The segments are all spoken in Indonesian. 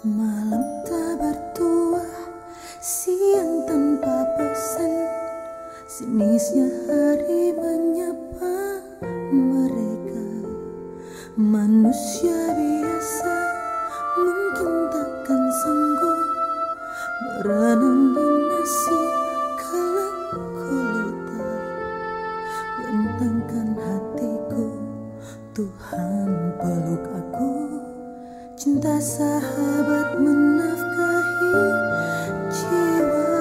Malam tak bertuah, siang tanpa pesan, sinisnya hari menyapa mereka. Manusia biasa mungkin takkan sanggup berenangi nasib kalang gulita. Bentangkan hatiku, Tuhan peluk aku. Cinta sahabat menafkahi jiwa.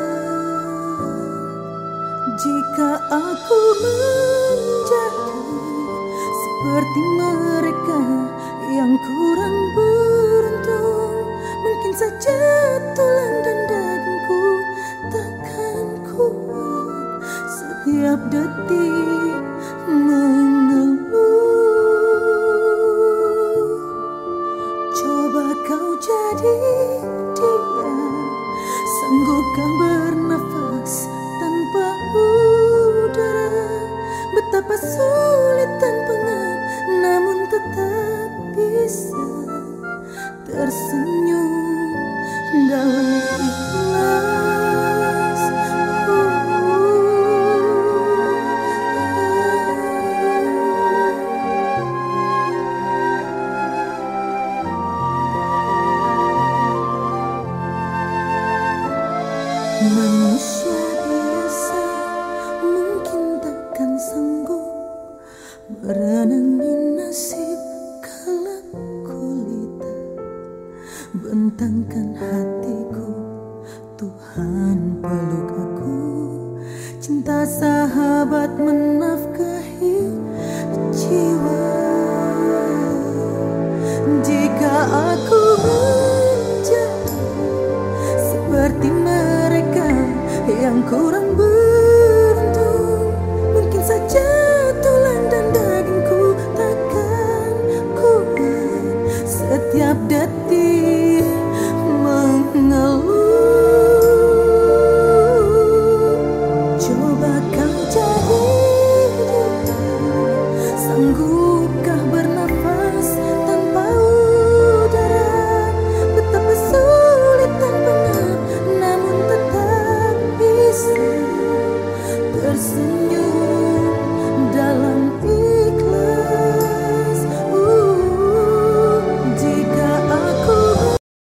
Jika aku menjadi seperti mereka yang kurang beruntung, mungkin saja tulang dan dagingku takkan kuat setiap detik mengeluh. Coba kau jadi dia, sanggupkah bernafas tanpa udara? Betapa sulit dan pengap, namun tetap bisa tersenyum dalam ikhlas. Manusia biasa mungkin takkan sanggup berenangi nasib kalang gulita. Bentangkan hatiku, Tuhan peluk aku. Cinta sahabat menafkahi jiwa. Jika aku